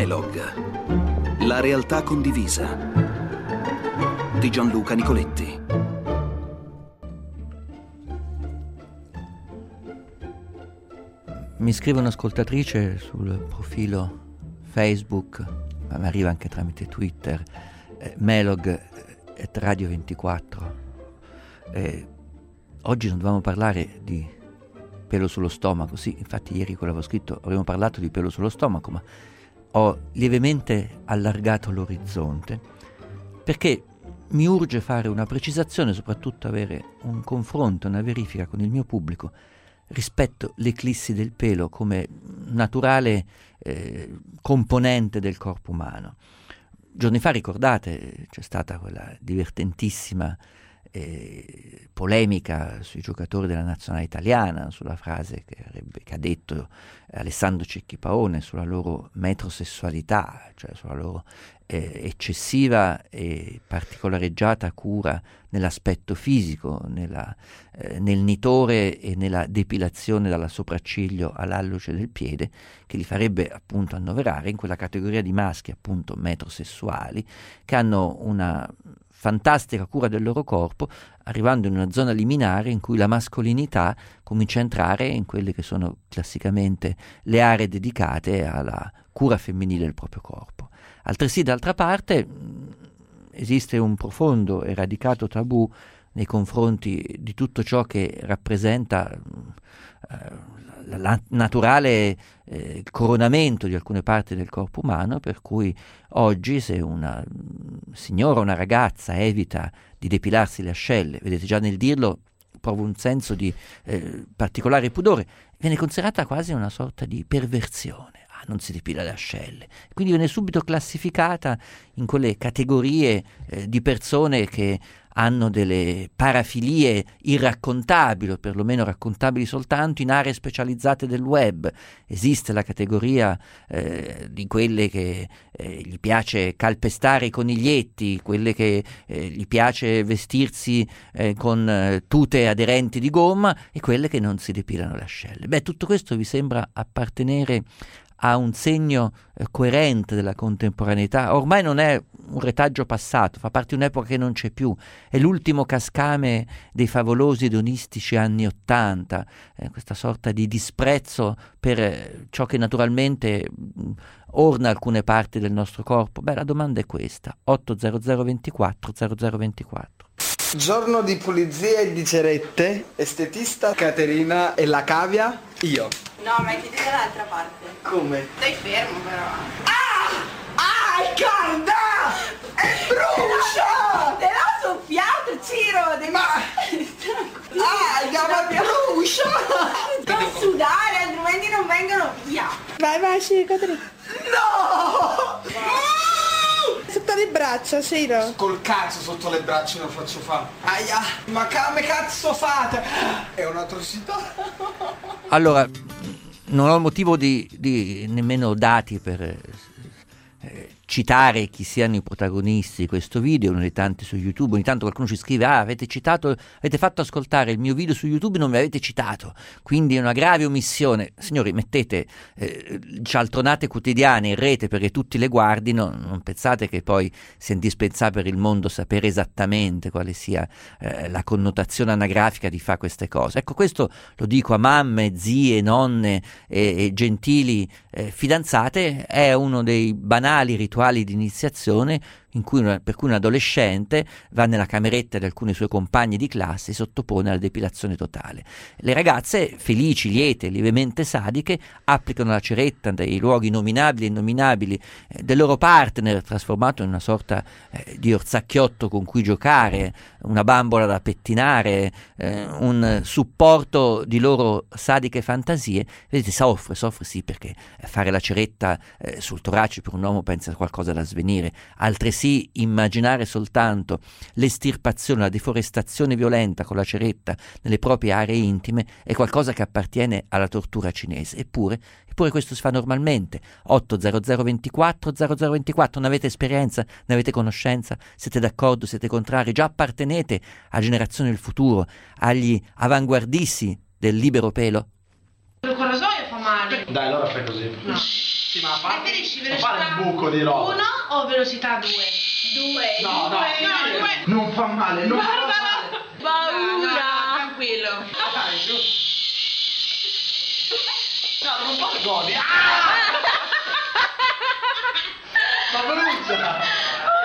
Melog, la realtà condivisa di Gianluca Nicoletti. Mi scrive un'ascoltatrice sul profilo Facebook, ma mi arriva anche tramite Twitter, Melog et Radio 24. Oggi non dovevamo parlare di pelo sullo stomaco, sì, infatti ieri quello avevo scritto, avremmo parlato di pelo sullo stomaco, ma ho lievemente allargato l'orizzonte perché mi urge fare una precisazione, soprattutto avere un confronto, una verifica con il mio pubblico rispetto all'eclissi del pelo come naturale componente del corpo umano. Giorni fa, ricordate, c'è stata quella divertentissima polemica sui giocatori della nazionale italiana, sulla frase che ha detto Alessandro Cecchi Paone sulla loro metrosessualità, cioè sulla loro eccessiva e particolareggiata cura nell'aspetto fisico, nel nitore e nella depilazione dalla sopracciglio all'alluce del piede, che li farebbe appunto annoverare in quella categoria di maschi appunto metrosessuali che hanno una fantastica cura del loro corpo, arrivando in una zona liminare in cui la mascolinità comincia a entrare in quelle che sono classicamente le aree dedicate alla cura femminile del proprio corpo. Altresì, d'altra parte, esiste un profondo e radicato tabù nei confronti di tutto ciò che rappresenta naturale coronamento di alcune parti del corpo umano, per cui oggi se una signora o una ragazza evita di depilarsi le ascelle, vedete già nel dirlo provo un senso di particolare pudore, viene considerata quasi una sorta di perversione. Non si depila le ascelle, quindi viene subito classificata in quelle categorie di persone che hanno delle parafilie irraccontabili, o perlomeno raccontabili soltanto in aree specializzate del web. Esiste la categoria di quelle che gli piace calpestare i coniglietti, quelle che gli piace vestirsi con tute aderenti di gomma, e quelle che non si depilano le ascelle. Beh, tutto questo vi sembra appartenere a un segno coerente della contemporaneità? Ormai non è un retaggio passato, fa parte di un'epoca che non c'è più, è l'ultimo cascame dei favolosi edonistici anni '80, questa sorta di disprezzo per ciò che naturalmente orna alcune parti del nostro corpo. Beh, la domanda è questa: 80024 0024. Giorno di pulizia e di cerette, estetista Caterina e la cavia, io. No, ma chiedi dall'altra parte. Come? Stai fermo però. È calda! E brucia! Te l'ho soffiato, Ciro! Devi... brucia! Non sudare, altrimenti non vengono via. Vai, sì, Caterina. No! Sotto le braccia, Ciro. Col cazzo sotto le braccia lo faccio fare. Aia, ma come cazzo fate? È un'atrocità. Allora, non ho motivo di nemmeno dati per citare chi siano i protagonisti di questo video, uno dei tanti su YouTube. Ogni tanto qualcuno ci scrive: avete fatto ascoltare il mio video su YouTube e non mi avete citato, quindi è una grave omissione. Signori, mettete cialtronate quotidiane in rete perché tutti le guardino, non pensate che poi sia indispensabile per il mondo sapere esattamente quale sia la connotazione anagrafica di fare queste cose. Ecco, questo lo dico a mamme, zie, nonne e gentili fidanzate, è uno dei banali rituali di iniziazione per cui un adolescente va nella cameretta di alcuni suoi compagni di classe e sottopone alla depilazione totale. Le ragazze, felici, liete, lievemente sadiche, applicano la ceretta dai luoghi nominabili e innominabili del loro partner, trasformato in una sorta di orzacchiotto con cui giocare, una bambola da pettinare, un supporto di loro sadiche fantasie. Vedete, soffre sì, perché fare la ceretta sul torace per un uomo pensa a qualcosa da svenire, altresì immaginare soltanto l'estirpazione, la deforestazione violenta con la ceretta nelle proprie aree intime è qualcosa che appartiene alla tortura cinese. Eppure questo si fa normalmente. 80024 0024. Non avete esperienza, ne avete conoscenza, siete d'accordo, siete contrari, già appartenete a generazioni del futuro, agli avanguardisti del libero pelo? Il rasoio fa male. male. Dai, allora fai così. No. Sì, ma Preferisci non fare velocità il buco di roba. 1 o velocità 2? 2. No, no, Due. non fa male, non fa male. Paura. Tranquillo. Dai, giù. No, non fa godi. Ma brucia!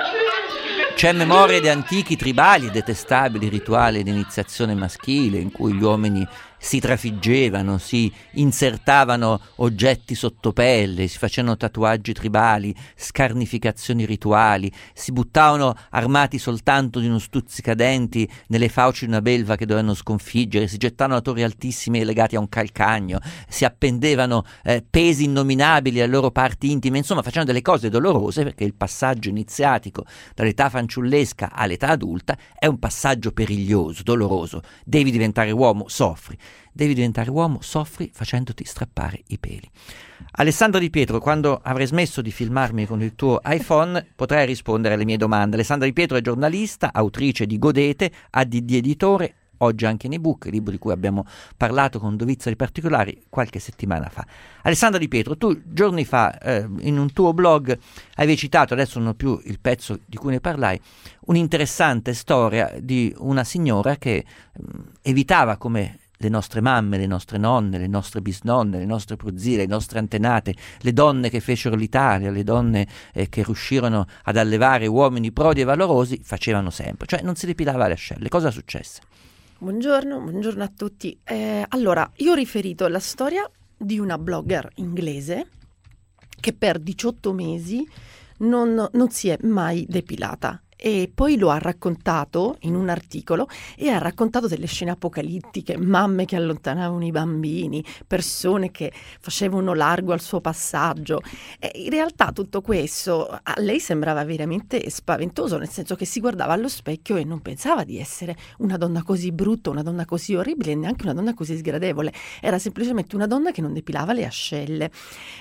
C'è memoria di antichi tribali e detestabili rituali di iniziazione maschile in cui gli uomini si trafiggevano, si insertavano oggetti sotto pelle, si facevano tatuaggi tribali, scarnificazioni rituali, si buttavano armati soltanto di uno stuzzicadenti nelle fauci di una belva che dovevano sconfiggere, si gettavano a torri altissime legati a un calcagno, si appendevano pesi innominabili alle loro parti intime, insomma facevano delle cose dolorose, perché il passaggio iniziatico dall'età fanciullesca all'età adulta è un passaggio periglioso, doloroso. Devi diventare uomo, soffri. Devi diventare uomo, soffri facendoti strappare i peli. Alessandra Di Pietro, quando avrai smesso di filmarmi con il tuo iPhone potrai rispondere alle mie domande. Alessandra Di Pietro è giornalista, autrice di Godete, ADD Editore, oggi anche in ebook, libro di cui abbiamo parlato con dovizia di particolari qualche settimana fa. Alessandra Di Pietro, tu giorni fa in un tuo blog avevi citato, adesso non ho più il pezzo di cui ne parlai, un'interessante storia di una signora che evitava, come le nostre mamme, le nostre nonne, le nostre bisnonne, le nostre prozie, le nostre antenate, le donne che fecero l'Italia, le donne che riuscirono ad allevare uomini prodi e valorosi, facevano sempre, cioè non si depilava le ascelle. Cosa successe? Buongiorno a tutti. Allora, io ho riferito la storia di una blogger inglese che per 18 mesi non si è mai depilata. E poi lo ha raccontato in un articolo e ha raccontato delle scene apocalittiche, mamme che allontanavano i bambini, persone che facevano largo al suo passaggio. E in realtà tutto questo a lei sembrava veramente spaventoso, nel senso che si guardava allo specchio e non pensava di essere una donna così brutta, una donna così orribile, neanche una donna così sgradevole. Era semplicemente una donna che non depilava le ascelle.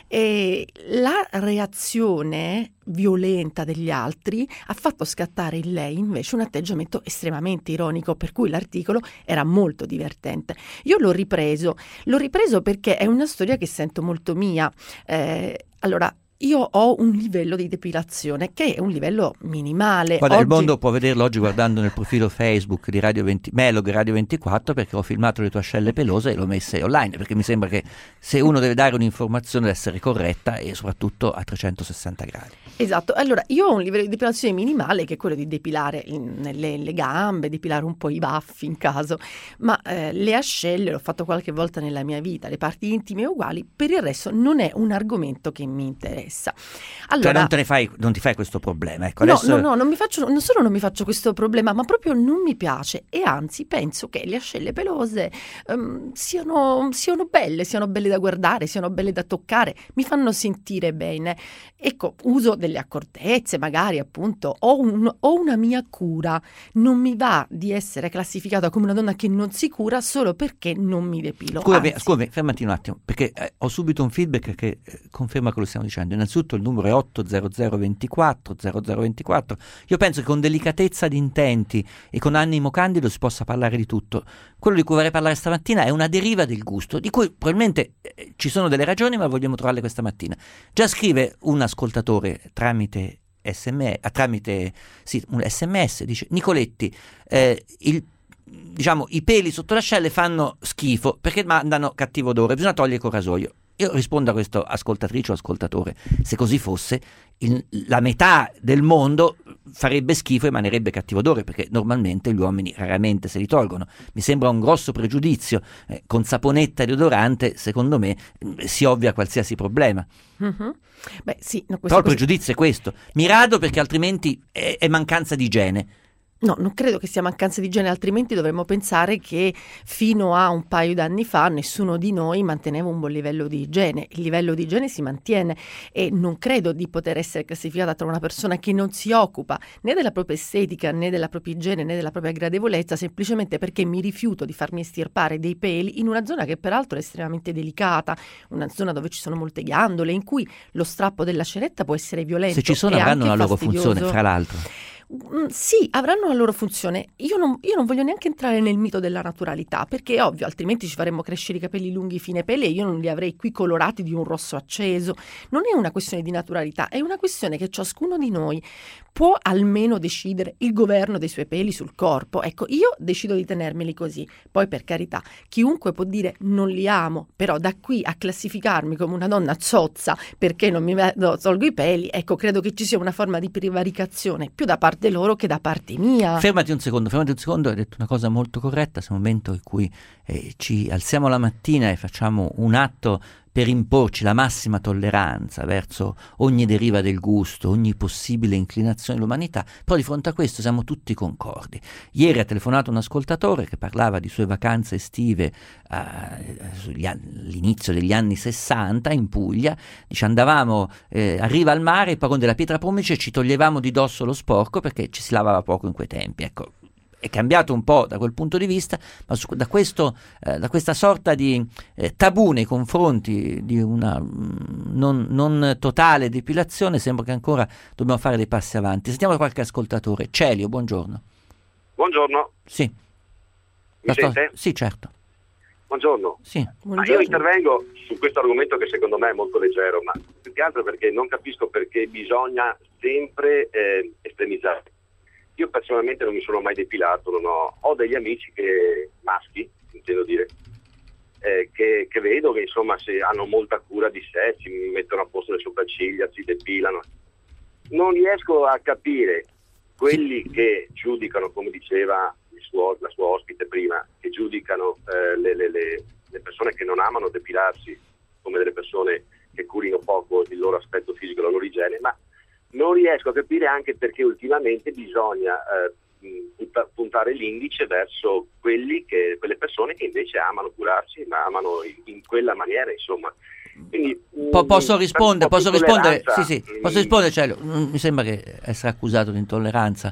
E la reazione violenta degli altri ha fatto scattare in lei invece un atteggiamento estremamente ironico, per cui l'articolo era molto divertente. Io l'ho ripreso perché è una storia che sento molto mia. Allora, io ho un livello di depilazione che è un livello minimale. Guarda, il mondo può vederlo oggi guardando nel profilo Facebook di Melog Radio 24, perché ho filmato le tue ascelle pelose e l'ho messe online, perché mi sembra che se uno deve dare un'informazione deve essere corretta e soprattutto a 360 gradi. Esatto, allora io ho un livello di depilazione minimale che è quello di depilare le gambe, depilare un po' i baffi in caso, ma le ascelle l'ho fatto qualche volta nella mia vita, le parti intime uguali, per il resto non è un argomento che mi interessa. Allora, cioè non ti fai questo problema, ecco. No, Adesso... non solo non mi faccio questo problema, ma proprio non mi piace, e anzi penso che le ascelle pelose siano belle da guardare, siano belle da toccare, mi fanno sentire bene. Ecco, uso delle accortezze, magari appunto ho una mia cura, non mi va di essere classificata come una donna che non si cura solo perché non mi depilo. Scusami, fermati un attimo, perché ho subito un feedback che conferma quello che stiamo dicendo. Innanzitutto il numero è 80024 0024. Io penso che con delicatezza di intenti e con animo candido si possa parlare di tutto. Quello di cui vorrei parlare stamattina è una deriva del gusto, di cui probabilmente ci sono delle ragioni, ma vogliamo trovarle questa mattina. Già scrive un ascoltatore tramite un SMS, dice: Nicoletti, i peli sotto le ascelle fanno schifo perché mandano cattivo odore, bisogna togliere il corrasoio. Io rispondo a questo ascoltatrice o ascoltatore: se così fosse, la metà del mondo farebbe schifo e emanerebbe cattivo odore, perché normalmente gli uomini raramente se li tolgono. Mi sembra un grosso pregiudizio. Con saponetta e deodorante, secondo me, si ovvia qualsiasi problema. Mm-hmm. Beh, sì, no, però il pregiudizio è questo. Mi rado perché altrimenti è mancanza di igiene. No, non credo che sia mancanza di igiene, altrimenti dovremmo pensare che fino a un paio d'anni fa nessuno di noi manteneva un buon livello di igiene. Il livello di igiene si mantiene e non credo di poter essere classificata tra una persona che non si occupa né della propria estetica, né della propria igiene, né della propria gradevolezza, semplicemente perché mi rifiuto di farmi estirpare dei peli in una zona che peraltro è estremamente delicata, una zona dove ci sono molte ghiandole, in cui lo strappo della ceretta può essere violento. Se ci sono, avranno una loro funzione, fra l'altro. Sì, avranno la loro funzione. Io non voglio neanche entrare nel mito della naturalità, perché è ovvio, altrimenti ci faremmo crescere i capelli lunghi fine pelle e io non li avrei qui colorati di un rosso acceso. Non è una questione di naturalità, è una questione che ciascuno di noi può almeno decidere il governo dei suoi peli sul corpo. Ecco, io decido di tenermeli così. Poi, per carità, chiunque può dire non li amo, però da qui a classificarmi come una donna zozza perché non mi tolgo i peli, ecco, credo che ci sia una forma di prevaricazione più da parte loro che da parte mia. Fermati un secondo, hai detto una cosa molto corretta. È un momento in cui ci alziamo la mattina e facciamo un atto per imporci la massima tolleranza verso ogni deriva del gusto, ogni possibile inclinazione dell'umanità, però di fronte a questo siamo tutti concordi. Ieri ha telefonato un ascoltatore che parlava di sue vacanze estive all'inizio degli anni 60 in Puglia, dice andavamo a riva al mare, il pagone della Pietra Pomice, e ci toglievamo di dosso lo sporco perché ci si lavava poco in quei tempi, ecco. È cambiato un po' da quel punto di vista, ma da questa sorta di tabù nei confronti di una non totale depilazione sembra che ancora dobbiamo fare dei passi avanti. Sentiamo qualche ascoltatore. Celio, buongiorno. Buongiorno. Sì. Mi sente? Sì, certo. Buongiorno. Sì. Ma io intervengo su questo argomento che secondo me è molto leggero, ma più che altro perché non capisco perché bisogna sempre estremizzare. Io personalmente non mi sono mai depilato, ho degli amici maschi, intendo dire, che vedo che insomma se hanno molta cura di sé, si mettono a posto le sopracciglia, si depilano. Non riesco a capire quelli che giudicano, come diceva la sua ospite prima, che giudicano le persone che non amano depilarsi come delle persone che curino poco il loro aspetto fisico, la loro igiene, ma non riesco a capire anche perché ultimamente bisogna puntare l'indice verso quelle persone che invece amano curarsi, ma amano in quella maniera, insomma. Quindi, posso rispondere? Sì, posso rispondere, cioè, mi sembra che essere accusato di intolleranza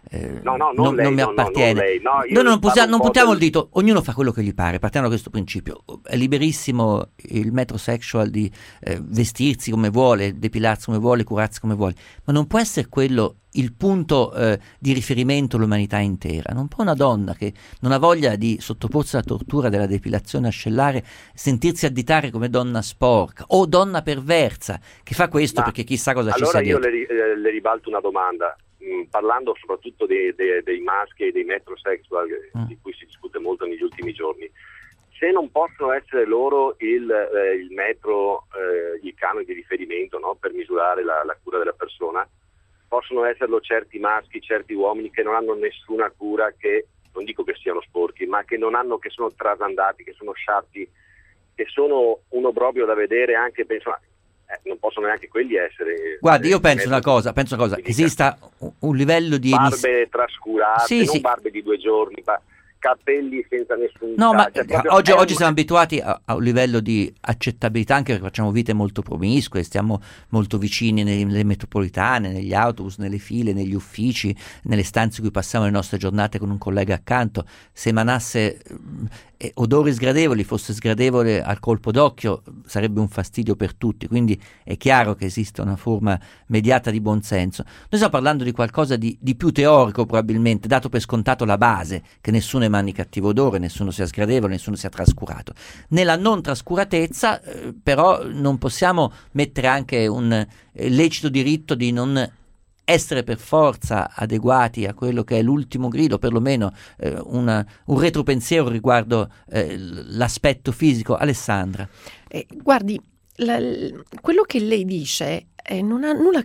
non mi appartiene. Noi non puntiamo il dito, ognuno fa quello che gli pare, partiamo da questo principio. È liberissimo il metrosexual di vestirsi come vuole, depilarsi come vuole, curarsi come vuole, ma non può essere quello il punto di riferimento all'umanità intera. Non può una donna che non ha voglia di sottoporsi alla tortura della depilazione ascellare sentirsi additare come donna sporca o donna perversa che fa questo perché chissà cosa ci sia dietro. Allora io le ribalto una domanda, parlando soprattutto dei maschi e dei metrosexual di cui si discute molto negli ultimi giorni. Se non possono essere loro il metro, il canone di riferimento, no, per misurare la cura della persona, possono esserlo certi maschi, certi uomini che non hanno nessuna cura, che non dico che siano sporchi, ma che sono trasandati, che sono sciatti, che sono un obbrobio da vedere, anche penso, non possono neanche quelli essere. Guardi, io penso una cosa, che esista un livello di barbe trascurate, non barbe di 2 giorni, ma capelli senza nessun oggi siamo abituati a un livello di accettabilità, anche perché facciamo vite molto promiscue, stiamo molto vicini nelle metropolitane, negli autobus, nelle file, negli uffici, nelle stanze in cui passiamo le nostre giornate con un collega accanto. Se emanasse odori sgradevoli, fosse sgradevole al colpo d'occhio, sarebbe un fastidio per tutti, quindi è chiaro che esiste una forma mediata di buonsenso. Noi stiamo parlando di qualcosa di più teorico, probabilmente, dato per scontato la base, che nessuno emani cattivo odore, nessuno sia sgradevole, nessuno sia trascurato. Nella non trascuratezza però non possiamo mettere anche un lecito diritto di non essere per forza adeguati a quello che è l'ultimo grido, perlomeno un retropensiero riguardo l'aspetto fisico. Alessandra. Guardi, quello che lei dice non ha nulla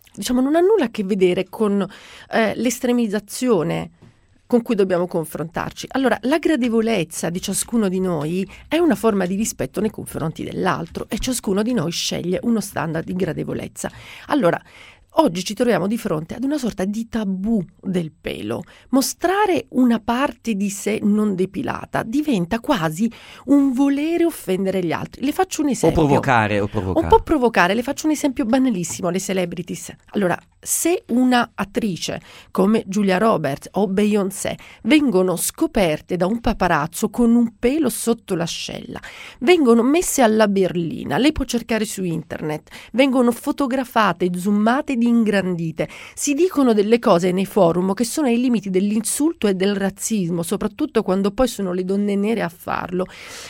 a che vedere con l'estremizzazione con cui dobbiamo confrontarci. Allora, la gradevolezza di ciascuno di noi è una forma di rispetto nei confronti dell'altro e ciascuno di noi sceglie uno standard di gradevolezza. Allora, oggi ci troviamo di fronte ad una sorta di tabù del pelo. Mostrare una parte di sé non depilata diventa quasi un volere offendere gli altri. Le faccio un esempio. O provocare. Un po' provocare. Le faccio un esempio banalissimo, le celebrities. Allora, se una attrice come Julia Roberts o Beyoncé vengono scoperte da un paparazzo con un pelo sotto l'ascella, vengono messe alla berlina, lei può cercare su internet, vengono fotografate, zoomate ed ingrandite. Si dicono delle cose nei forum che sono ai limiti dell'insulto e del razzismo, soprattutto quando poi sono le donne nere a farlo.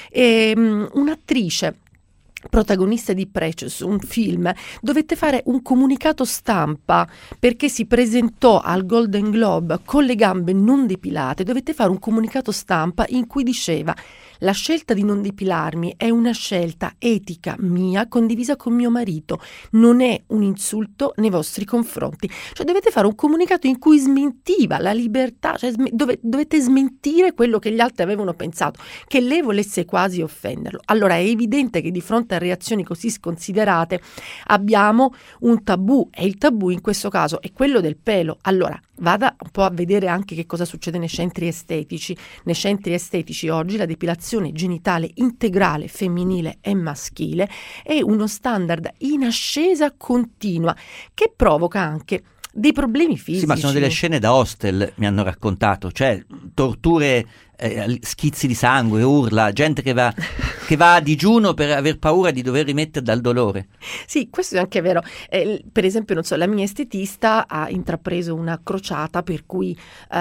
Un'attrice protagonista di Precious, un film, dovette fare un comunicato stampa perché si presentò al Golden Globe con le gambe non depilate. Dovette fare un comunicato stampa in cui diceva: la scelta di non depilarmi è una scelta etica mia condivisa con mio marito, non è un insulto nei vostri confronti. Cioè dovete fare un comunicato in cui smentiva la libertà, cioè dovete smentire quello che gli altri avevano pensato, che lei volesse quasi offenderlo. Allora è evidente che di fronte a reazioni così sconsiderate abbiamo un tabù, e il tabù in questo caso è quello del pelo. Allora vada un po' a vedere anche che cosa succede nei centri estetici. Nei centri estetici oggi la depilazione genitale integrale femminile e maschile è uno standard in ascesa continua che provoca anche dei problemi fisici. Sì, ma sono delle scene da hostel, mi hanno raccontato, cioè torture, schizzi di sangue, urla, gente che va a digiuno per aver paura di dover rimettere dal dolore. Sì, questo è anche vero. Per esempio, non so, la mia estetista ha intrapreso una crociata per cui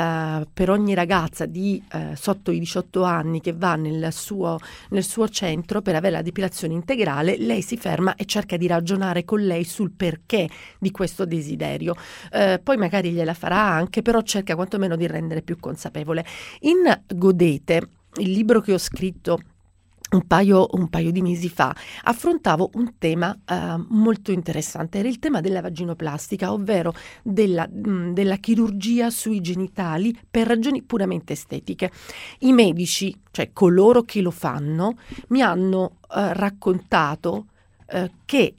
per ogni ragazza di sotto i 18 anni che va nel suo centro per avere la depilazione integrale, lei si ferma e cerca di ragionare con lei sul perché di questo desiderio. Poi magari gliela farà anche, però cerca quantomeno di rendere più consapevole. In Godete, il libro che ho scritto un paio di mesi fa, affrontavo un tema molto interessante. Era il tema della vaginoplastica, ovvero della chirurgia sui genitali per ragioni puramente estetiche. I medici, cioè coloro che lo fanno, mi hanno raccontato che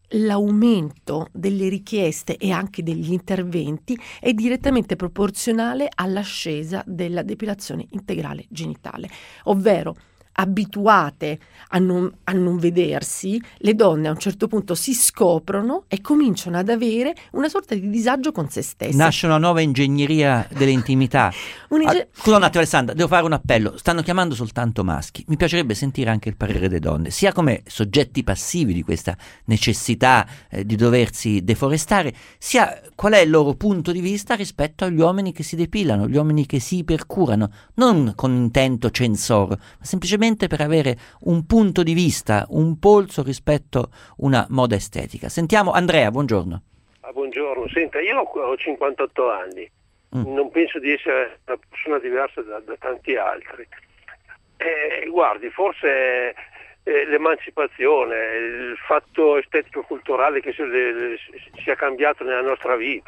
l'aumento delle richieste e anche degli interventi è direttamente proporzionale all'ascesa della depilazione integrale genitale, ovvero abituate a non vedersi, le donne a un certo punto si scoprono e cominciano ad avere una sorta di disagio con se stesse. Nasce una nuova ingegneria dell'intimità. Scusa un attimo Alessandra, devo fare un appello. Stanno chiamando soltanto maschi. Mi piacerebbe sentire anche il parere delle donne, sia come soggetti passivi di questa necessità di doversi deforestare, sia qual è il loro punto di vista rispetto agli uomini che si depilano, gli uomini che si percurano, non con intento censoro, ma semplicemente per avere un punto di vista, un polso rispetto a una moda estetica. Sentiamo Andrea, buongiorno. Buongiorno, senta, io ho 58 anni, non penso di essere una persona diversa da tanti altri. Guardi, forse l'emancipazione, il fatto estetico-culturale che sia cambiato nella nostra vita.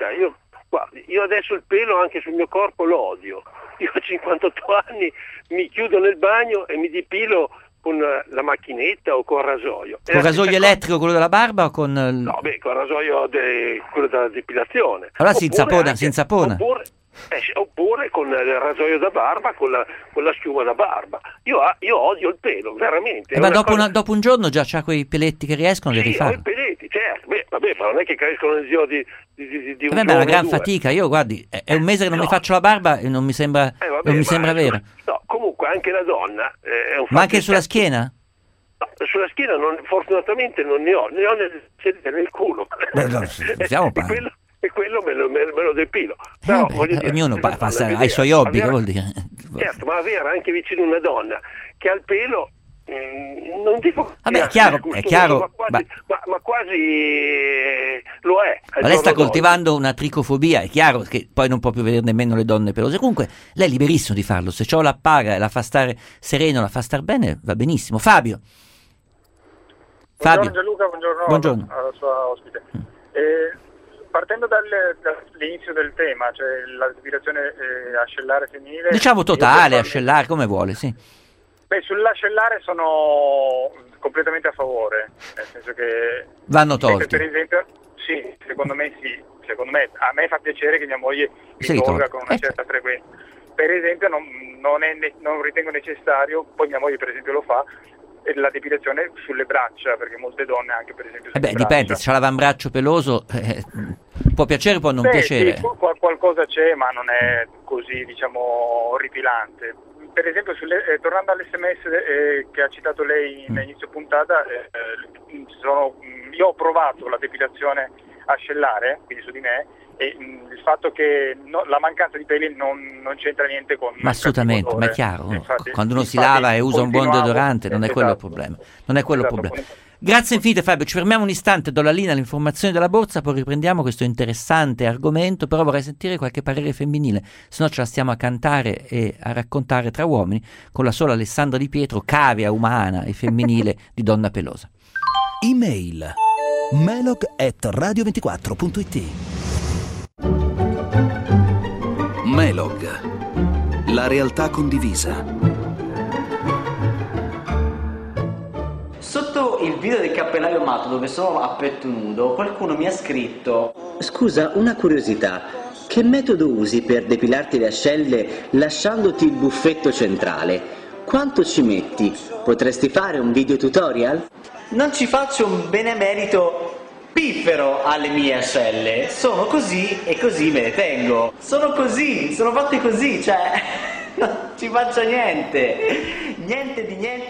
Io adesso il pelo anche sul mio corpo lo odio. Io ho 58 anni, mi chiudo nel bagno e mi depilo con la macchinetta o con il rasoio. Con il rasoio elettrico, quello della barba o con... No, con il rasoio quello della depilazione. Allora si insapona. Oppure con il rasoio da barba, con la schiuma da barba. Io odio il pelo, veramente. Ma dopo un giorno già c'ha quei peletti che riescono, li rifà. Sì, ho i peletti, certo. Ma non è che crescono nel giro di un giorno. Ma è una gran fatica. Io, guardi, è un mese che non mi faccio la barba e non mi sembra vero. No, comunque anche la donna è un fatto. Ma anche sulla schiena? No, sulla schiena fortunatamente non ne ho nel culo. Stiamo parlando. E quello me lo depilo. Però, ognuno ha i suoi hobby, che vuol dire? Certo, ma avere anche vicino una donna che ha il pelo, non dico... Vabbè, è chiaro. Ma quasi lo è. Ma lei sta coltivando una tricofobia, è chiaro che poi non può più vedere nemmeno le donne pelose. Comunque lei è liberissimo di farlo, se ciò la paga e la fa stare sereno, la fa star bene, va benissimo. Fabio. Buongiorno Gianluca, buongiorno alla sua ospite. Partendo dall'inizio del tema, cioè la depilazione ascellare femminile... Diciamo totale, ascellare, come vuole, sì. Beh, sull'ascellare sono completamente a favore, nel senso che... Vanno tolti. Per esempio, sì, secondo me a me fa piacere che mia moglie mi tolga con una certa frequenza. Per esempio non ritengo necessario, poi mia moglie per esempio lo fa, la depilazione sulle braccia, perché molte donne anche per esempio sulle braccia. Dipende, se c'ha l'avambraccio peloso può piacere, può non piacere. Sì, qualcosa c'è, ma non è così, diciamo, orripilante. Per esempio, tornando all'SMS che ha citato lei in inizio puntata, io ho provato la depilazione ascellare, quindi su di me, e il fatto che la mancanza di peli non c'entra niente con... Ma assolutamente, ma è chiaro, quando uno si lava e usa un buon deodorante non è quello il problema. Non è quello il problema. Grazie infinite Fabio, ci fermiamo un istante, do la linea all'informazione della borsa, poi riprendiamo questo interessante argomento, però vorrei sentire qualche parere femminile, se no ce la stiamo a cantare e a raccontare tra uomini con la sola Alessandra Di Pietro, cavia umana e femminile di Donna Pelosa. Email melog@radio24.it. Melog, la realtà condivisa. Sotto il video del cappellaio matto dove sono a petto nudo, qualcuno mi ha scritto: scusa, una curiosità, che metodo usi per depilarti le ascelle lasciandoti il buffetto centrale? Quanto ci metti? Potresti fare un video tutorial? Non ci faccio un benemerito piffero alle mie ascelle, sono così e così me le tengo. Sono così, sono fatte così, cioè non ci faccio niente. Niente di niente.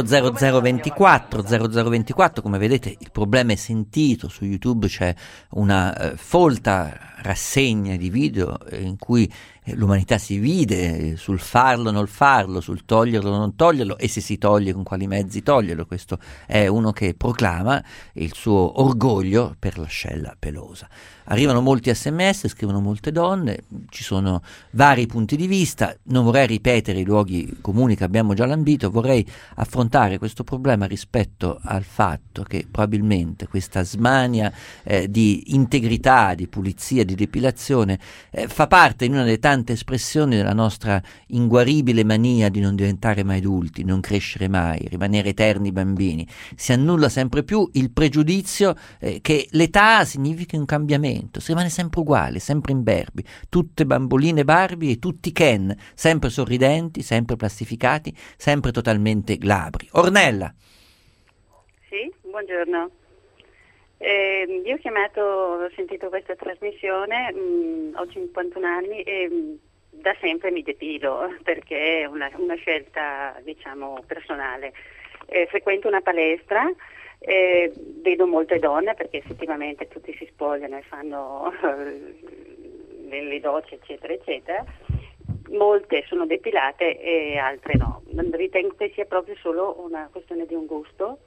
80024 come vedete il problema è sentito, su YouTube c'è una folta rassegna di video in cui l'umanità si divide sul farlo o non farlo, sul toglierlo o non toglierlo, e se si toglie con quali mezzi toglierlo. Questo è uno che proclama il suo orgoglio per l'ascella pelosa. Arrivano molti SMS, scrivono molte donne, ci sono vari punti di vista, non vorrei ripetere i luoghi comuni che abbiamo già lambito, vorrei affrontare questo problema rispetto al fatto che probabilmente questa smania di integrità, di pulizia, di depilazione fa parte di una delle tante espressioni della nostra inguaribile mania di non diventare mai adulti, non crescere mai, rimanere eterni bambini. Si annulla sempre più il pregiudizio che l'età significa un cambiamento. Si rimane sempre uguale, sempre imberbi, tutte bamboline Barbie e tutti Ken, sempre sorridenti, sempre plastificati, sempre totalmente glabri. Ornella. Sì, buongiorno. Io ho chiamato, ho sentito questa trasmissione, ho 51 anni e da sempre mi depilo perché è una scelta, diciamo, personale. Frequento una palestra. Vedo molte donne perché effettivamente tutti si spogliano e fanno le docce eccetera eccetera, molte sono depilate e altre no. Ritengo che sia proprio solo una questione di un gusto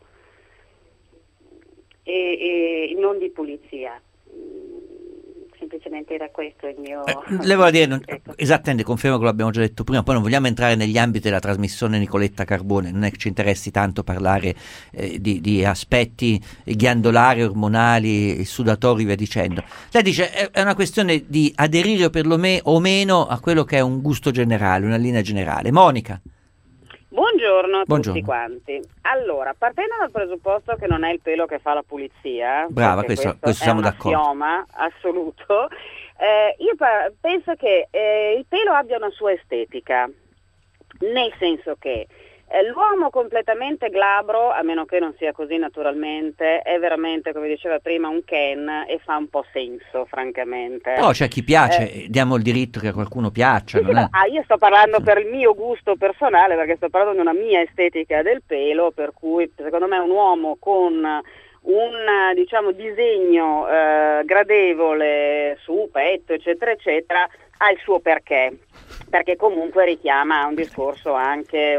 e non di pulizia. Semplicemente era questo il mio... Le voglio dire, esattamente, confermo che lo abbiamo già detto prima, poi non vogliamo entrare negli ambiti della trasmissione Nicoletta Carbone, non è che ci interessi tanto parlare di aspetti ghiandolari, ormonali, sudatori, via dicendo. Lei dice è una questione di aderire o meno a quello che è un gusto generale, una linea generale. Monica. Buongiorno a tutti quanti. Allora, partendo dal presupposto che non è il pelo che fa la pulizia, brava, questo siamo d'accordo. È un assioma assoluto. Io penso che il pelo abbia una sua estetica, nel senso che l'uomo completamente glabro, a meno che non sia così naturalmente, è veramente, come diceva prima, un Ken e fa un po' senso, francamente. No, c'è chi piace, diamo il diritto che a qualcuno piaccia. Sì, io sto parlando per il mio gusto personale, perché sto parlando di una mia estetica del pelo, per cui secondo me un uomo con un, diciamo, disegno gradevole su petto, eccetera, eccetera, ha il suo perché comunque richiama un discorso anche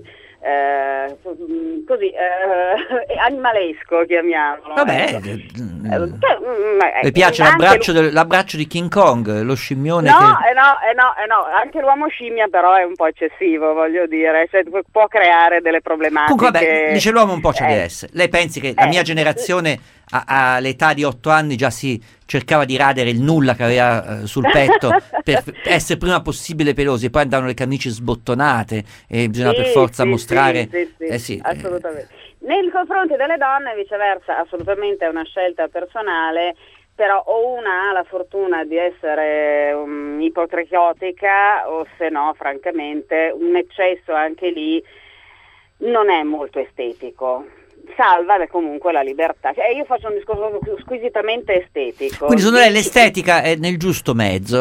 animalesco, chiamiamolo. Vabbè, mi piace l'abbraccio di King Kong, lo scimmione. No, anche l'uomo scimmia però è un po' eccessivo, voglio dire, cioè, può creare delle problematiche. Comunque vabbè, dice l'uomo un po' c'è deve essere. Lei pensi che la mia generazione all'età di 8 anni già si cercava di radere il nulla che aveva sul petto per essere prima possibile pelosi, e poi andavano le camicie sbottonate e bisognava per forza mostrare. Sì, assolutamente. Nei confronti delle donne viceversa assolutamente è una scelta personale, però o una ha la fortuna di essere ipotrichiotica o se no francamente un eccesso anche lì non è molto estetico. salva comunque la libertà. Cioè, io faccio un discorso squisitamente estetico. Quindi secondo lei l'estetica è nel giusto mezzo,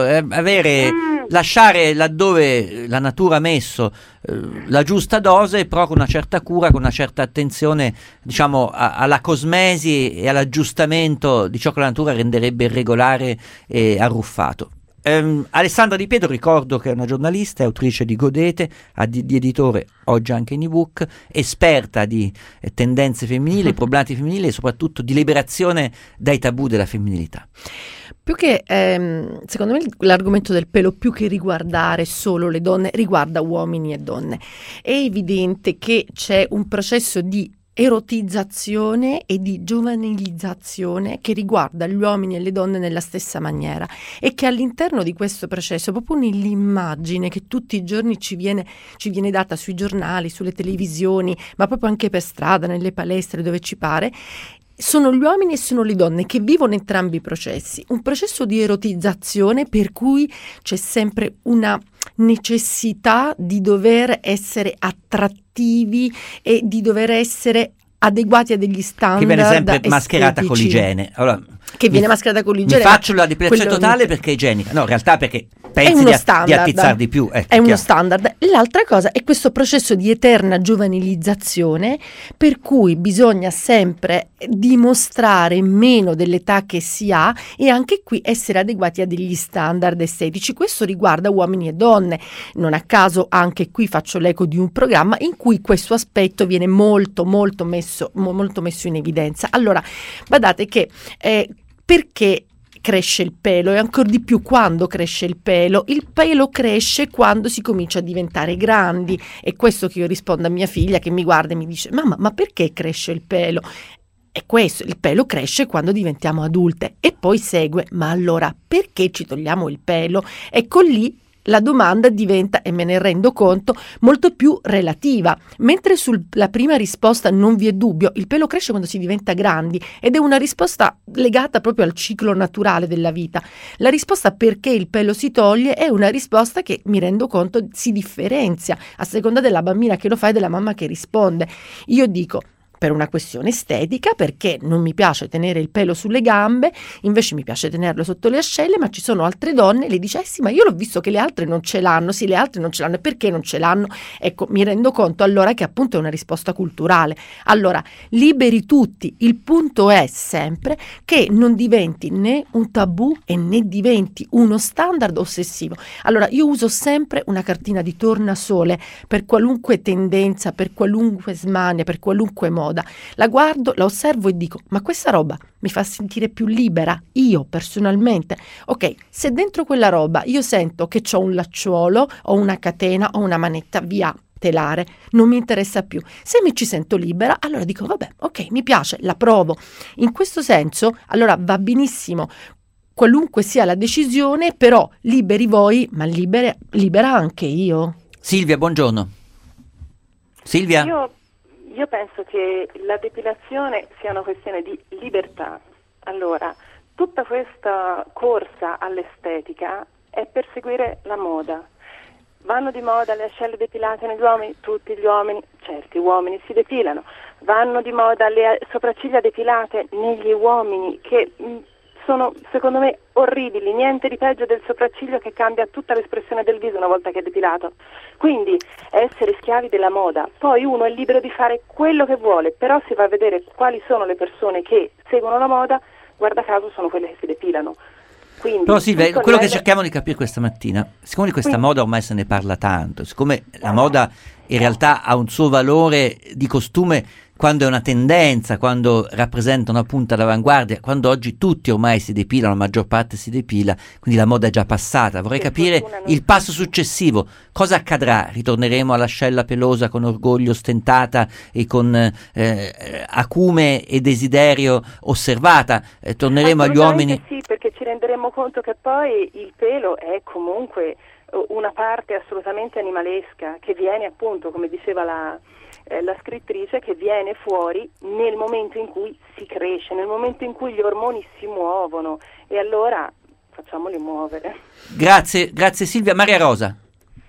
lasciare laddove la natura ha messo la giusta dose, però con una certa cura, con una certa attenzione, diciamo, alla cosmesi e all'aggiustamento di ciò che la natura renderebbe irregolare e arruffato. Alessandra Di Pietro, ricordo che è una giornalista, è autrice di Godete, di editore oggi anche in ebook, esperta di tendenze femminili, problematiche femminili e soprattutto di liberazione dai tabù della femminilità. Più che, secondo me, l'argomento del pelo, più che riguardare solo le donne, riguarda uomini e donne. È evidente che c'è un processo di erotizzazione e di giovanilizzazione che riguarda gli uomini e le donne nella stessa maniera, e che all'interno di questo processo, proprio nell'immagine che tutti i giorni ci viene data sui giornali, sulle televisioni, ma proprio anche per strada, nelle palestre, dove ci pare, sono gli uomini e sono le donne che vivono entrambi i processi, un processo di erotizzazione per cui c'è sempre una necessità di dover essere attrattivi e di dover essere adeguati a degli standard che viene sempre estetici. Mascherata con l'igiene. Allora, che viene mascherata con l'igiene. Mi faccio la depilazione totale perché è igienica. No, in realtà perché pensi di attizzare di più. È uno standard. L'altra cosa è questo processo di eterna giovanilizzazione, per cui bisogna sempre dimostrare meno dell'età che si ha e anche qui essere adeguati a degli standard estetici. Questo riguarda uomini e donne. Non a caso anche qui faccio l'eco di un programma in cui questo aspetto viene molto messo in evidenza. Allora, badate che perché cresce il pelo, e ancora di più quando cresce il pelo cresce quando si comincia a diventare grandi. È questo che io rispondo a mia figlia, che mi guarda e mi dice: mamma, ma perché cresce il pelo? E questo, il pelo cresce quando diventiamo adulte. E poi segue: ma allora perché ci togliamo il pelo? Ecco lì la domanda diventa, e me ne rendo conto, molto più relativa. Mentre sulla prima risposta non vi è dubbio, il pelo cresce quando si diventa grandi, ed è una risposta legata proprio al ciclo naturale della vita. La risposta perché il pelo si toglie è una risposta che, mi rendo conto, si differenzia a seconda della bambina che lo fa e della mamma che risponde. Io dico: per una questione estetica, perché non mi piace tenere il pelo sulle gambe, invece mi piace tenerlo sotto le ascelle, ma ci sono altre donne, le dice: sì, ma io l'ho visto che le altre non ce l'hanno. Sì, le altre non ce l'hanno, e perché non ce l'hanno? Ecco, mi rendo conto allora che appunto è una risposta culturale. Allora, liberi tutti, il punto è sempre che non diventi né un tabù e né diventi uno standard ossessivo. Allora, io uso sempre una cartina di tornasole per qualunque tendenza, per qualunque smania, per qualunque moda. La guardo, la osservo e dico: ma questa roba mi fa sentire più libera, io personalmente. Ok, se dentro quella roba io sento che c'ho un lacciuolo o una catena o una manetta, via, telare, non mi interessa più. Se mi ci sento libera, allora dico: vabbè, ok, mi piace, la provo. In questo senso, allora va benissimo qualunque sia la decisione, però liberi voi, ma libera anche io. Silvia, buongiorno. Silvia? Io penso che la depilazione sia una questione di libertà. Allora, tutta questa corsa all'estetica è per seguire la moda. Vanno di moda le ascelle depilate negli uomini? Tutti gli uomini, certi uomini si depilano. Vanno di moda le sopracciglia depilate negli uomini, che sono secondo me orribili, niente di peggio del sopracciglio che cambia tutta l'espressione del viso una volta che è depilato. Quindi essere schiavi della moda. Poi uno è libero di fare quello che vuole, però si va a vedere quali sono le persone che seguono la moda, guarda caso sono quelle che si depilano. Quindi, però Silvia, quello che cerchiamo di capire questa mattina, siccome di questa moda ormai se ne parla tanto, siccome la moda in realtà ha un suo valore di costume quando è una tendenza, quando rappresenta una punta d'avanguardia, quando oggi tutti ormai si depilano, la maggior parte si depila, quindi la moda è già passata. Vorrei capire il passo successivo, cosa accadrà? Ritorneremo all'ascella pelosa con orgoglio ostentata e con acume e desiderio osservata? Torneremo agli uomini? Sì, perché ci renderemo conto che poi il pelo è comunque una parte assolutamente animalesca, che viene appunto, come diceva la scrittrice, che viene fuori nel momento in cui si cresce, nel momento in cui gli ormoni si muovono, e allora facciamoli muovere. Grazie Silvia. Maria Rosa.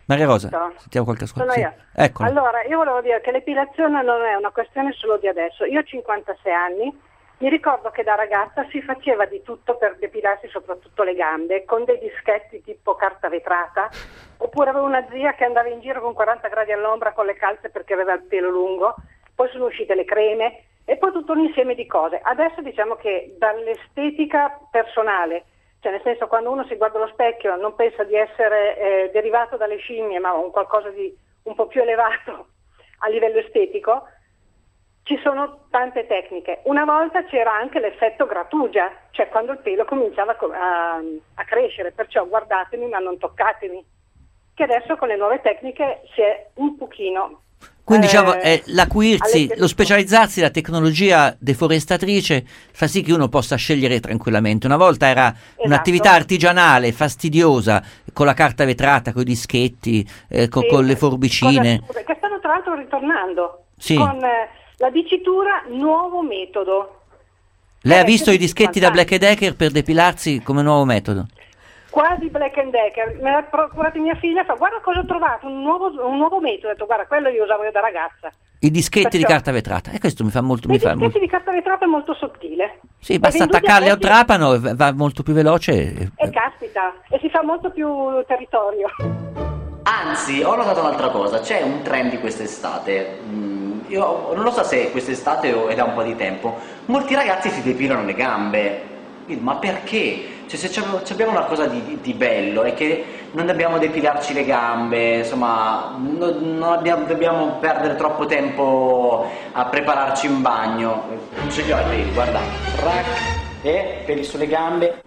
Maria Rosa, sentiamo qualche ascolto. Sono io. Eccola. Allora, io volevo dire che l'epilazione non è una questione solo di adesso. Io ho 56 anni, mi ricordo che da ragazza si faceva di tutto per depilarsi soprattutto le gambe, con dei dischetti tipo carta vetrata, oppure avevo una zia che andava in giro con 40 gradi all'ombra con le calze perché aveva il pelo lungo, poi sono uscite le creme e poi tutto un insieme di cose. Adesso diciamo che dall'estetica personale, cioè nel senso quando uno si guarda allo specchio non pensa di essere derivato dalle scimmie ma un qualcosa di un po' più elevato a livello estetico, ci sono tante tecniche. Una volta c'era anche l'effetto grattugia, cioè quando il pelo cominciava a crescere, perciò guardatemi ma non toccatemi, che adesso con le nuove tecniche si è un pochino... Quindi diciamo l'acuirsi, lo specializzarsi, la tecnologia deforestatrice fa sì che uno possa scegliere tranquillamente. Una volta era un'attività artigianale, fastidiosa, con la carta vetrata, con i dischetti, con le forbicine. Che stanno tra l'altro ritornando, sì. Con la dicitura nuovo metodo. Lei ha visto i dischetti da Black & Decker per depilarsi come nuovo metodo? Quasi Black & Decker, me l'ha procurato mia figlia, fa guarda cosa ho trovato, un nuovo metodo, ho detto guarda quello io usavo io da ragazza. I dischetti di carta vetrata, e questo mi fa molto... I dischetti di carta vetrata è molto sottile. Sì, basta attaccarli al trapano e va molto più veloce. E caspita, e si fa molto più territorio. Anzi, ho notato un'altra cosa, c'è un trend di quest'estate, io non lo so se è quest'estate o è da un po' di tempo, molti ragazzi si depilano le gambe, ma perché? Cioè se abbiamo una cosa di bello è che non dobbiamo depilarci le gambe, insomma non dobbiamo perdere troppo tempo a prepararci in bagno. Ce li ho i peli, guarda, e peli sulle gambe.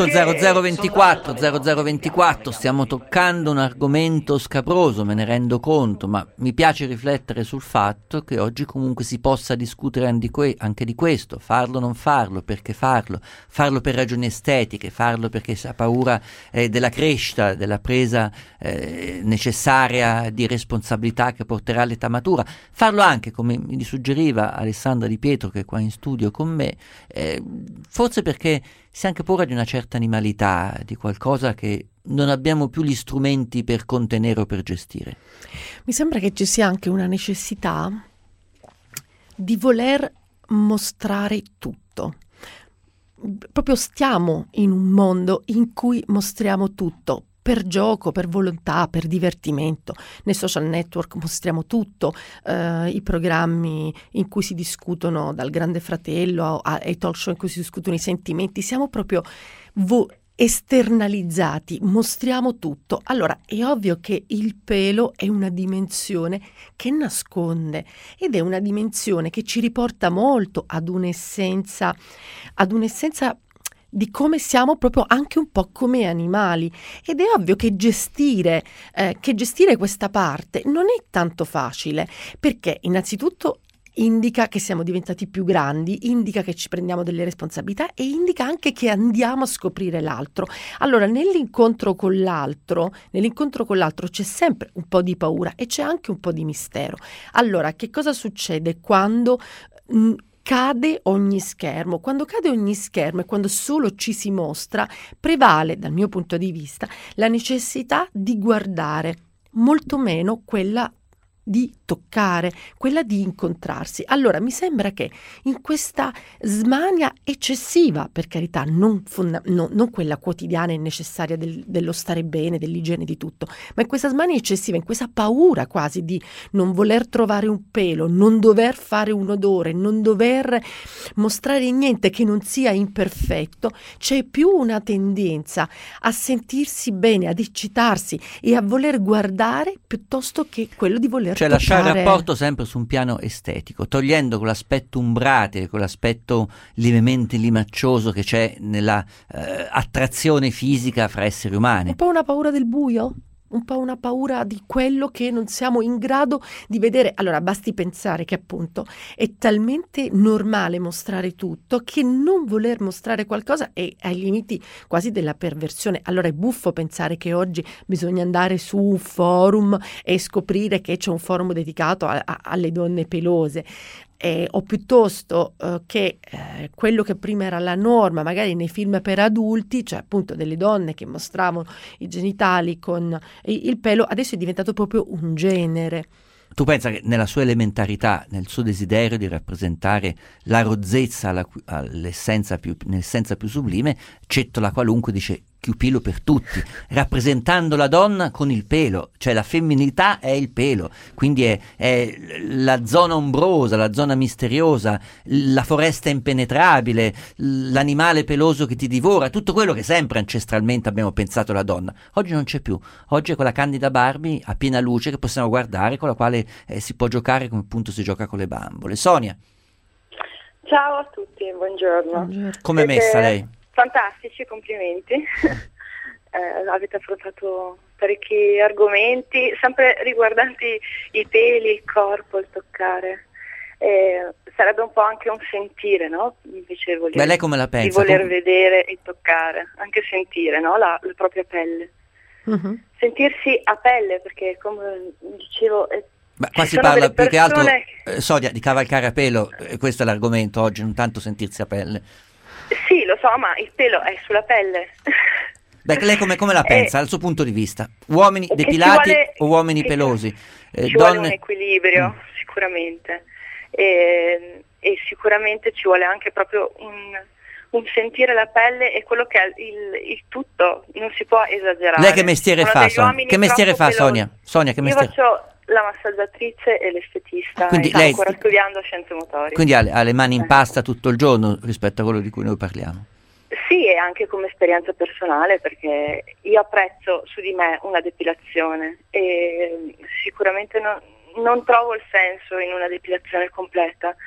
80024 stiamo toccando un argomento scabroso, me ne rendo conto, ma mi piace riflettere sul fatto che oggi comunque si possa discutere anche di questo, farlo o non farlo, perché farlo per ragioni estetiche, farlo perché si ha paura della crescita, della presa necessaria di responsabilità che porterà all'età matura, farlo anche, come mi suggeriva Alessandra Di Pietro che è qua in studio con me, forse perché si ha anche paura di una certa animalità, di qualcosa che non abbiamo più gli strumenti per contenere o per gestire. Mi sembra che ci sia anche una necessità di voler mostrare tutto. Proprio stiamo in un mondo in cui mostriamo tutto, per gioco, per volontà, per divertimento. Nei social network mostriamo tutto, i programmi in cui si discutono, dal Grande Fratello ai talk show in cui si discutono i sentimenti, siamo proprio esternalizzati, mostriamo tutto. Allora è ovvio che il pelo è una dimensione che nasconde ed è una dimensione che ci riporta molto ad un'essenza di come siamo proprio anche un po' come animali, ed è ovvio che gestire questa parte non è tanto facile, perché innanzitutto indica che siamo diventati più grandi, indica che ci prendiamo delle responsabilità e indica anche che andiamo a scoprire l'altro. Allora nell'incontro con l'altro c'è sempre un po' di paura e c'è anche un po' di mistero. Allora che cosa succede quando cade ogni schermo? Quando cade ogni schermo e quando solo ci si mostra, prevale dal mio punto di vista la necessità di guardare, molto meno quella di toccare, quella di incontrarsi. Allora mi sembra che in questa smania eccessiva, per carità, non quella quotidiana e necessaria dello stare bene, dell'igiene, di tutto, ma in questa smania eccessiva, in questa paura quasi di non voler trovare un pelo, non dover fare un odore, non dover mostrare niente che non sia imperfetto, c'è più una tendenza a sentirsi bene, ad eccitarsi e a voler guardare piuttosto che quello di voler cioè toccare. Lasciare il rapporto sempre su un piano estetico, togliendo quell'aspetto umbrate, quell'aspetto lievemente limaccioso che c'è nella attrazione fisica fra esseri umani. Un po' una paura del buio? Un po' una paura di quello che non siamo in grado di vedere. Allora basti pensare che appunto è talmente normale mostrare tutto che non voler mostrare qualcosa è ai limiti quasi della perversione. Allora è buffo pensare che oggi bisogna andare su un forum e scoprire che c'è un forum dedicato alle donne pelose. o piuttosto che quello che prima era la norma, magari nei film per adulti, cioè appunto delle donne che mostravano i genitali con il pelo, adesso è diventato proprio un genere. Tu pensa che nella sua elementarità, nel suo desiderio di rappresentare la rozzezza all'essenza più sublime, Cettola Qualunque dice più pelo per tutti, rappresentando la donna con il pelo, cioè la femminilità è il pelo, quindi è la zona ombrosa, la zona misteriosa, la foresta impenetrabile, l'animale peloso che ti divora, tutto quello che sempre ancestralmente abbiamo pensato alla donna. Oggi non c'è più, oggi è quella candida Barbie a piena luce che possiamo guardare, con la quale si può giocare come appunto si gioca con le bambole. Sonia. Ciao a tutti, buongiorno. Come è messa lei? Fantastici, complimenti. Avete affrontato parecchi argomenti, sempre riguardanti i peli, il corpo, il toccare. Sarebbe un po' anche un sentire, no? Invece Beh, lei come la pensa? Di voler vedere e toccare, anche sentire, no? La propria pelle. Uh-huh. Sentirsi a pelle, perché come dicevo... Beh, qua si parla più che altro, Sonia, di cavalcare a pelo, questo è l'argomento oggi, non tanto sentirsi a pelle. Sì, lo so, ma il pelo è sulla pelle. Beh, lei come la pensa, dal suo punto di vista? Uomini depilati o uomini pelosi? Ci vuole un equilibrio, sicuramente. E sicuramente ci vuole anche proprio un sentire la pelle e quello che è il tutto, non si può esagerare. Lei che mestiere fa, Sonia? Che mestiere fa, Sonia? Sonia, che mestiere? Io faccio la massaggiatrice e l'estetista, quindi sto ancora studiando scienze motorie. Quindi ha le mani in pasta tutto il giorno rispetto a quello di cui noi parliamo? Sì, e anche come esperienza personale, perché io apprezzo su di me una depilazione e sicuramente non trovo il senso in una depilazione completa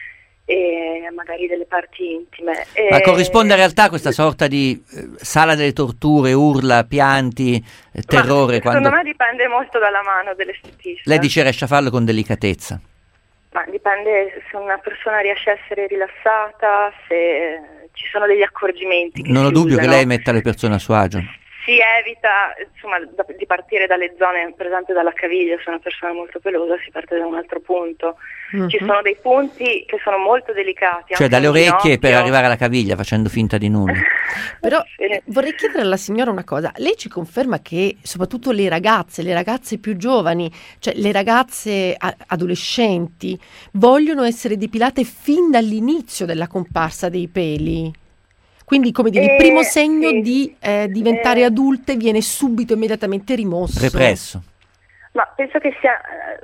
e magari delle parti intime. Ma corrisponde in realtà a questa sorta di sala delle torture, urla, pianti, terrore? Secondo me dipende molto dalla mano dell'estetista. Lei dice riesce a farlo con delicatezza? Ma dipende se una persona riesce a essere rilassata, se ci sono degli accorgimenti. Non ho dubbio che lei metta le persone a suo agio. Si evita insomma di partire dalle zone, per esempio dalla caviglia, se una persona è molto pelosa si parte da un altro punto. Ci sono dei punti che sono molto delicati. Cioè dalle orecchie per arrivare alla caviglia, facendo finta di nulla. Però vorrei chiedere alla signora una cosa. Lei ci conferma che soprattutto le ragazze più giovani, cioè le ragazze adolescenti, vogliono essere depilate fin dall'inizio della comparsa dei peli? Quindi, come dire, il primo segno di diventare adulte viene subito, immediatamente rimosso. Represso. Ma penso che sia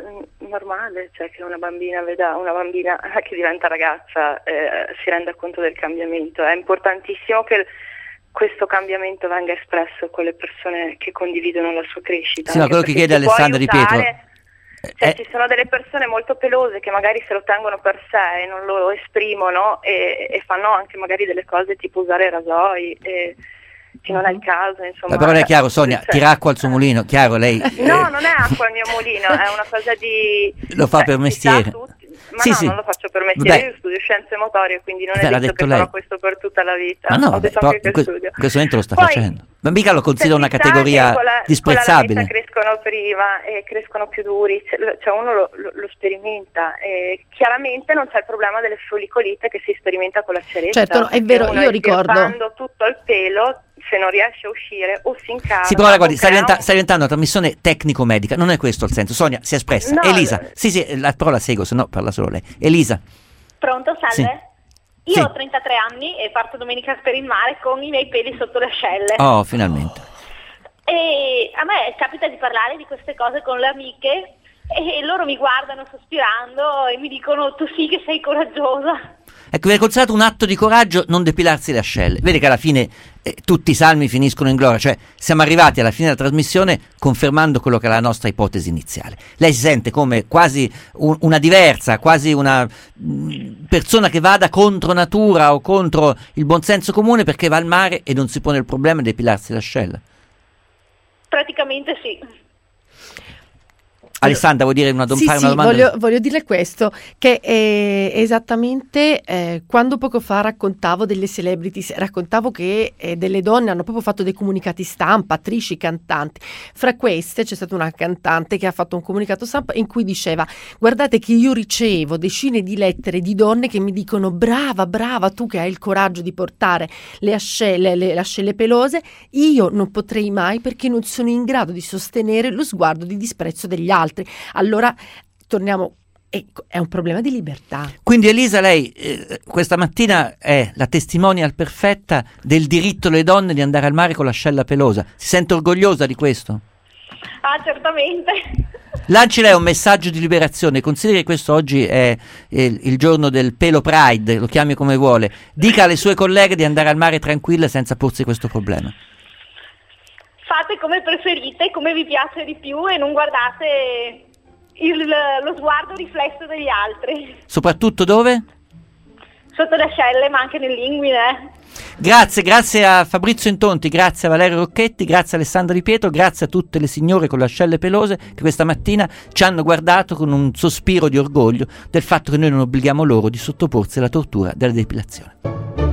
normale, cioè che una bambina veda una bambina che diventa ragazza, si renda conto del cambiamento. È importantissimo che questo cambiamento venga espresso con le persone che condividono la sua crescita. Sì, ma quello che chiede Alessandra Di Pietro... Cioè, ci sono delle persone molto pelose che magari se lo tengono per sé e non lo esprimono e fanno anche magari delle cose tipo usare rasoi che non è il caso, insomma. Ma però non è chiaro, Sonia, tira acqua al suo mulino, chiaro lei? No, non è acqua al mio mulino, è una cosa di... Lo fa per mestiere. Ma sì, non lo faccio per mestiere, io studio scienze motorie, quindi non è detto che farò questo per tutta la vita. Ma no, ho detto anche che studio. In questo momento lo sta facendo. Ma mica lo considera una categoria disprezzabile. Con la crescono prima e crescono più duri, cioè uno lo sperimenta e chiaramente non c'è il problema delle follicolite che si sperimenta con la ceretta. Certo, è vero, io ricordo. Quando tutto il pelo, se non riesce a uscire o si incastra. Sì, però guardi, sta diventando una trasmissione tecnico-medica, non è questo il senso. Sonia si è espressa. No, Elisa, sì, la parola seguo, se no parla solo lei. Elisa. Pronto, salve? Sì. Io ho 33 anni e parto domenica per il mare con i miei peli sotto le ascelle. Oh, finalmente. E a me capita di parlare di queste cose con le amiche e loro mi guardano sospirando e mi dicono tu sì che sei coraggiosa. Ecco, viene considerato un atto di coraggio non depilarsi le ascelle. Vede che alla fine tutti i salmi finiscono in gloria, cioè siamo arrivati alla fine della trasmissione confermando quello che era la nostra ipotesi iniziale. Lei si sente come quasi una diversa, quasi una persona che vada contro natura o contro il buonsenso comune perché va al mare e non si pone il problema di depilarsi le ascelle. Praticamente sì. Alessandra, vuoi dire fare una domanda? Voglio dire questo, che esattamente quando poco fa raccontavo delle celebrities, raccontavo che delle donne hanno proprio fatto dei comunicati stampa, attrici, cantanti. Fra queste c'è stata una cantante che ha fatto un comunicato stampa in cui diceva: guardate che io ricevo decine di lettere di donne che mi dicono brava, tu che hai il coraggio di portare le ascelle pelose, io non potrei mai perché non sono in grado di sostenere lo sguardo di disprezzo degli altri. Allora torniamo, è un problema di libertà. Quindi Elisa, lei questa mattina è la testimonial perfetta del diritto delle donne di andare al mare con l'ascella pelosa. Si sente orgogliosa di questo? Ah, certamente. Lanci lei un messaggio di liberazione. Consideri che questo oggi è il giorno del pelo Pride, lo chiami come vuole. Dica alle sue colleghe di andare al mare tranquille senza porsi questo problema. Fate come preferite, come vi piace di più e non guardate lo sguardo riflesso degli altri. Soprattutto dove? Sotto le ascelle, ma anche nell'inguine. Grazie a Fabrizio Intonti, grazie a Valerio Rocchetti, grazie a Alessandra Di Pietro, grazie a tutte le signore con le ascelle pelose che questa mattina ci hanno guardato con un sospiro di orgoglio del fatto che noi non obblighiamo loro di sottoporsi alla tortura della depilazione.